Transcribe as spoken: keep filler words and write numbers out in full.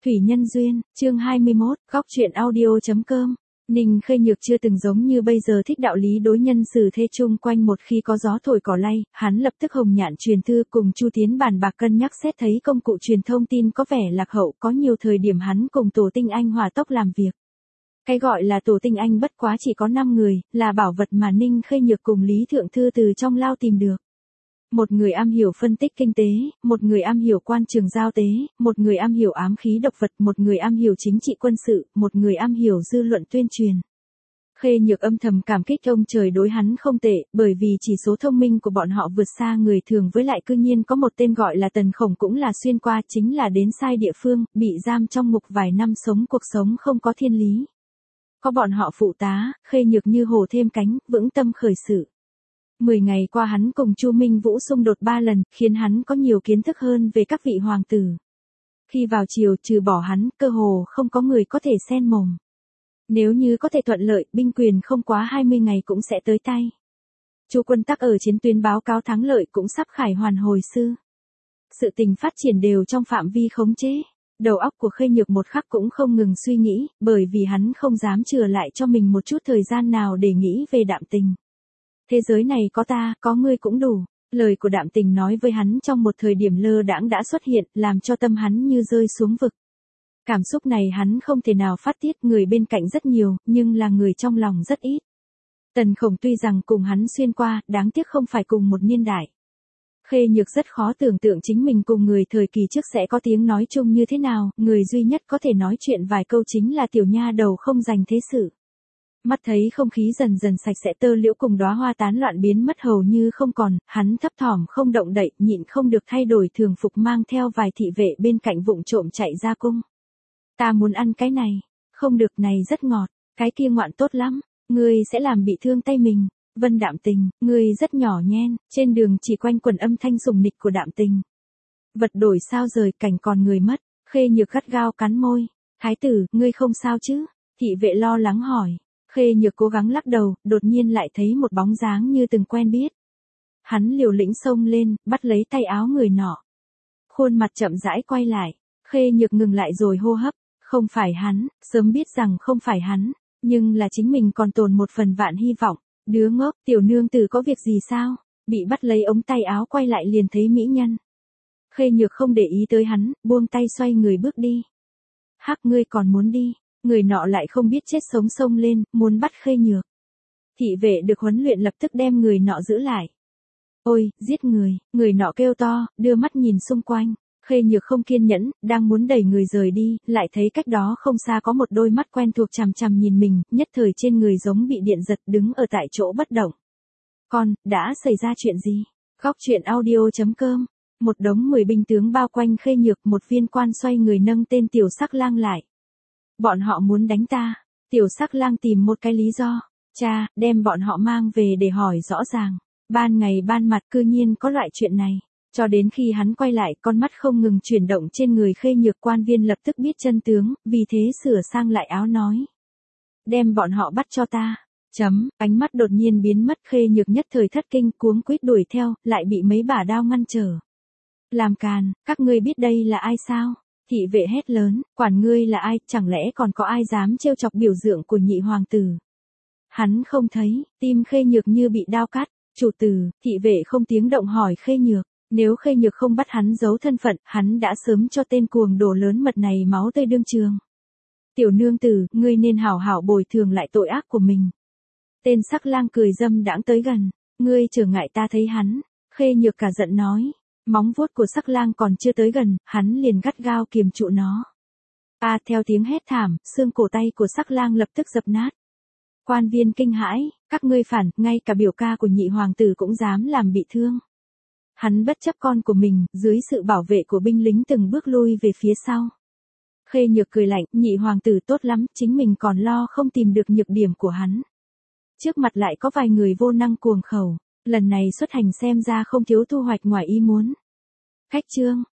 Thủy Nhân Duyên, chương hai mươi mốt, góc truyện audio.com. Ninh Khê Nhược chưa từng giống như bây giờ thích đạo lý đối nhân xử thế chung quanh, một khi có gió thổi cỏ lay, hắn lập tức hồng nhạn truyền thư cùng Chu Tiến bàn bạc cân nhắc, xét thấy công cụ truyền thông tin có vẻ lạc hậu, có nhiều thời điểm hắn cùng Tổ Tinh Anh hòa tốc làm việc. Cái gọi là Tổ Tinh Anh bất quá chỉ có năm người, là bảo vật mà Ninh Khê Nhược cùng Lý Thượng Thư từ trong lao tìm được. Một người am hiểu phân tích kinh tế, một người am hiểu quan trường giao tế, một người am hiểu ám khí độc vật, một người am hiểu chính trị quân sự, một người am hiểu dư luận tuyên truyền. Khê Nhược âm thầm cảm kích ông trời đối hắn không tệ, bởi vì chỉ số thông minh của bọn họ vượt xa người thường, với lại cư nhiên có một tên gọi là Tần Khổng cũng là xuyên qua, chính là đến sai địa phương, bị giam trong ngục vài năm, sống cuộc sống không có thiên lý. Có bọn họ phụ tá, Khê Nhược như hổ thêm cánh, vững tâm khởi sự. Mười ngày qua hắn cùng Chu Minh Vũ xung đột ba lần, khiến hắn có nhiều kiến thức hơn về các vị hoàng tử. Khi vào triều, trừ bỏ hắn, cơ hồ không có người có thể xen mồm. Nếu như có thể thuận lợi, binh quyền không quá hai mươi ngày cũng sẽ tới tay. Chu Quân Tắc ở chiến tuyến báo cáo thắng lợi cũng sắp khải hoàn hồi sư. Sự tình phát triển đều trong phạm vi khống chế. Đầu óc của Khê Nhược một khắc cũng không ngừng suy nghĩ, bởi vì hắn không dám chừa lại cho mình một chút thời gian nào để nghĩ về Đạm Tình. Thế giới này có ta, có ngươi cũng đủ. Lời của Đạm Tình nói với hắn trong một thời điểm lơ đãng đã xuất hiện, làm cho tâm hắn như rơi xuống vực. Cảm xúc này hắn không thể nào phát tiết, người bên cạnh rất nhiều, nhưng là người trong lòng rất ít. Tần Khổng tuy rằng cùng hắn xuyên qua, đáng tiếc không phải cùng một niên đại. Khê Nhược rất khó tưởng tượng chính mình cùng người thời kỳ trước sẽ có tiếng nói chung như thế nào, người duy nhất có thể nói chuyện vài câu chính là tiểu nha đầu không dành thế sự. Mắt thấy không khí dần dần sạch sẽ, tơ liễu cùng đóa hoa tán loạn biến mất hầu như không còn, hắn thấp thỏm không động đậy, nhịn không được thay đổi thường phục, mang theo vài thị vệ bên cạnh vụng trộm chạy ra cung. Ta muốn ăn cái này, không được, này rất ngọt, cái kia ngoạn tốt lắm, ngươi sẽ làm bị thương tay mình. Vân Đạm Tình, ngươi rất nhỏ nhen, trên đường chỉ quanh quẩn âm thanh sùng nịch của Đạm Tình. Vật đổi sao rời, cảnh còn người mất. Khê Nhược gắt gao cắn môi. Thái tử, ngươi không sao chứ? Thị vệ lo lắng hỏi. Khê Nhược cố gắng lắc đầu, đột nhiên lại thấy một bóng dáng như từng quen biết. Hắn liều lĩnh xông lên, bắt lấy tay áo người nọ. Khuôn mặt chậm rãi quay lại. Khê Nhược ngừng lại rồi hô hấp. Không phải hắn, sớm biết rằng không phải hắn, nhưng là chính mình còn tồn một phần vạn hy vọng. Đứa ngốc, tiểu nương tử có việc gì sao? Bị bắt lấy ống tay áo quay lại liền thấy mỹ nhân. Khê Nhược không để ý tới hắn, buông tay xoay người bước đi. Hắc, ngươi còn muốn đi? Người nọ lại không biết chết sống xông lên, muốn bắt Khê Nhược. Thị vệ được huấn luyện lập tức đem người nọ giữ lại. Ôi, giết người, người nọ kêu to, đưa mắt nhìn xung quanh. Khê Nhược không kiên nhẫn, đang muốn đẩy người rời đi, lại thấy cách đó không xa có một đôi mắt quen thuộc chằm chằm nhìn mình, nhất thời trên người giống bị điện giật, đứng ở tại chỗ bất động. Con, đã xảy ra chuyện gì? Góc truyện audio.com. Một đống mười binh tướng bao quanh Khê Nhược, một viên quan xoay người nâng tên Tiểu Sắc Lang lại. Bọn họ muốn đánh ta. Tiểu Sắc Lang tìm một cái lý do. Cha, đem bọn họ mang về để hỏi rõ ràng. Ban ngày ban mặt cư nhiên có loại chuyện này. Cho đến khi hắn quay lại, con mắt không ngừng chuyển động trên người Khê Nhược, quan viên lập tức biết chân tướng, vì thế sửa sang lại áo nói. Đem bọn họ bắt cho ta. Chấm, ánh mắt đột nhiên biến mất, Khê Nhược nhất thời thất kinh, cuống quýt đuổi theo, lại bị mấy bả đao ngăn trở. Làm càn, các ngươi biết đây là ai sao? Thị vệ hét lớn, quản ngươi là ai, chẳng lẽ còn có ai dám trêu chọc biểu tượng của nhị hoàng tử? Hắn không thấy, tim Khê Nhược như bị đao cắt. Chủ tử, thị vệ không tiếng động hỏi Khê Nhược. Nếu Khê Nhược không bắt hắn giấu thân phận, hắn đã sớm cho tên cuồng đồ lớn mật này máu tươi đương trường. Tiểu nương tử, ngươi nên hảo hảo bồi thường lại tội ác của mình. Tên Sắc Lang cười dâm đãng tới gần. Ngươi trở ngại ta thấy hắn. Khê Nhược cả giận nói. Móng vuốt của Sắc Lang còn chưa tới gần, hắn liền gắt gao kiềm trụ nó. A à, theo tiếng hét thảm, xương cổ tay của Sắc Lang lập tức dập nát. Quan viên kinh hãi, các ngươi phản, ngay cả biểu ca của nhị hoàng tử cũng dám làm bị thương. Hắn bất chấp con của mình, dưới sự bảo vệ của binh lính từng bước lui về phía sau. Khê Nhược cười lạnh, nhị hoàng tử tốt lắm, chính mình còn lo không tìm được nhược điểm của hắn. Trước mặt lại có vài người vô năng cuồng khẩu, lần này xuất hành xem ra không thiếu thu hoạch ngoài ý muốn. Cách chương,